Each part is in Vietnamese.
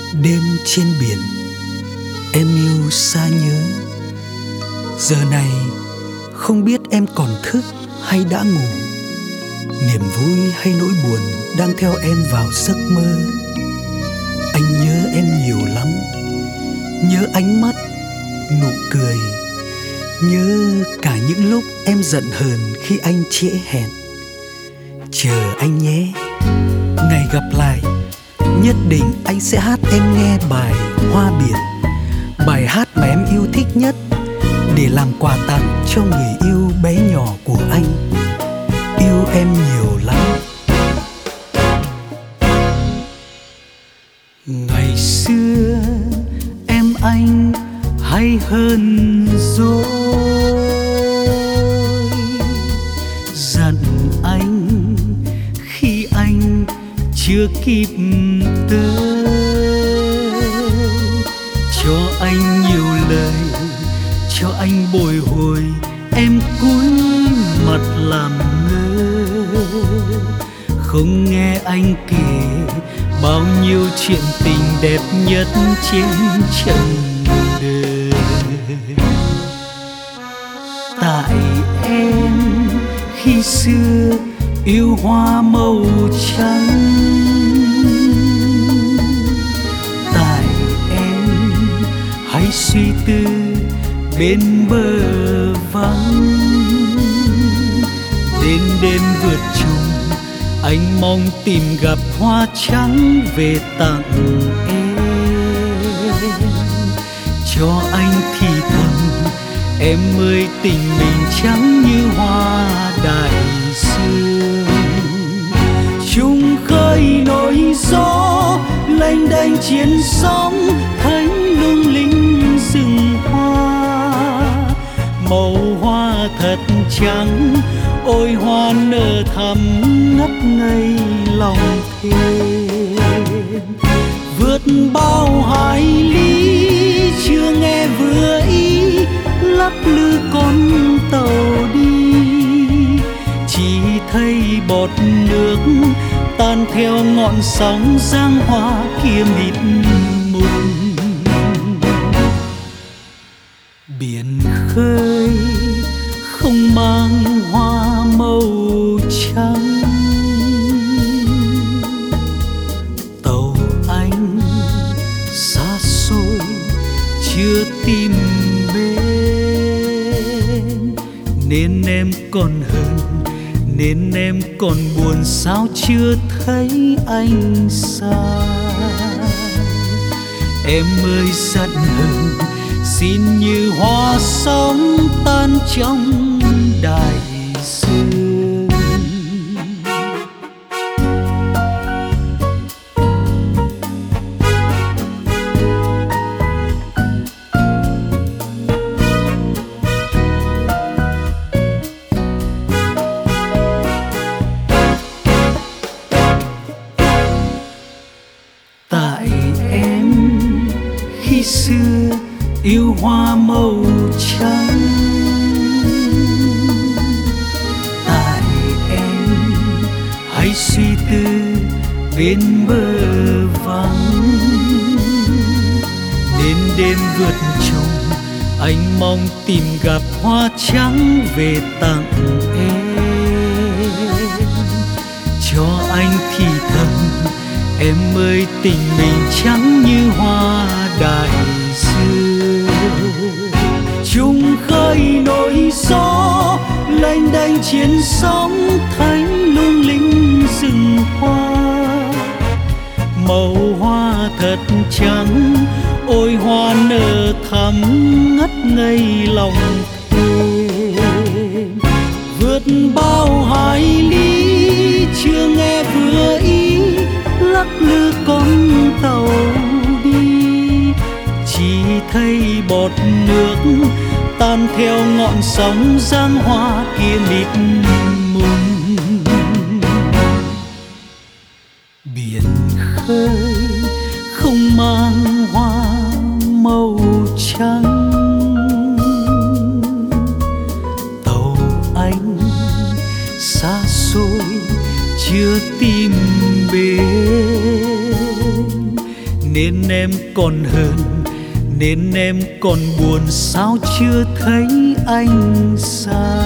Đêm trên biển, em yêu xa nhớ. Giờ này không biết em còn thức hay đã ngủ. Niềm vui hay nỗi buồn đang theo em vào giấc mơ. Anh nhớ em nhiều lắm, nhớ ánh mắt, nụ cười, nhớ cả những lúc em giận hờn khi anh trễ hẹn. Chờ anh nhé, ngày gặp lại nhất định anh sẽ hát em nghe bài Hoa Biển, bài hát mà em yêu thích nhất, để làm quà tặng cho người yêu bé nhỏ của anh. Yêu em nhiều lắm. Ngày xưa em anh hay hơn dỗi, giận anh khi anh chưa kịp tới, cho anh nhiều lời, cho anh bồi hồi, em cúi mặt làm ngơ, không nghe anh kể bao nhiêu chuyện tình đẹp nhất trên trần đời. Tại em khi xưa yêu hoa màu trắng, tại em hay suy tư bên bờ vắng. Đến đêm vượt trùng, anh mong tìm gặp hoa trắng về tặng em. Cho anh thì thầm, em ơi tình mình chẳng như hoa đại dương. Chung khơi nổi gió, lênh đênh chiến sóng, thấy lung linh rừng hoa. Màu hoa thật trắng, ôi hoa nở thắm ngất ngây lòng thêm. Vượt bao hải lý chưa nghe vừa ý, lắc lư con tàu đi. Chỉ thấy bọt nước tan theo ngọn sóng, giang hoa kia mịt mùng. Biển khơi không mang hoa màu trắng, tàu anh xa xôi chưa tìm bên. Nên em còn hờn, nên em còn buồn, sao chưa thấy anh xa. Em ơi giận hờn, xin như hoa sóng tan trong đại dương. Tại em khi xưa yêu hoa màu trắng, tại em hay suy tư bên bờ vắng. Đến đêm vượt trùng, anh mong tìm gặp hoa trắng về tặng em. Cho anh thì thầm, em ơi tình mình chẳng như hoa đại dương. Chung khơi nổi gió, lênh đênh chiến sóng, thấy lung linh rừng hoa. Màu hoa thật trắng, ôi hoa nở thắm ngất ngây lòng thêm. Vượt bao hải lý chưa nghe vừa ý, lắc lư con tàu đi. Chỉ thấy bọt nước tan theo ngọn sóng, giang hoa kia mịt mùng. Biển khơi không mang hoa màu trắng, tàu anh xa xôi chưa tìm bên. nên em còn hờn, nên em còn buồn sao chưa thấy anh xa.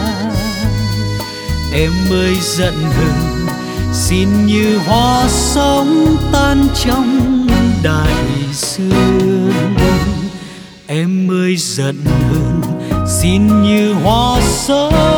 Em ơi giận hờn, xin như hoa sóng tan trong đại dương. Em ơi giận hờn, xin như hoa sóng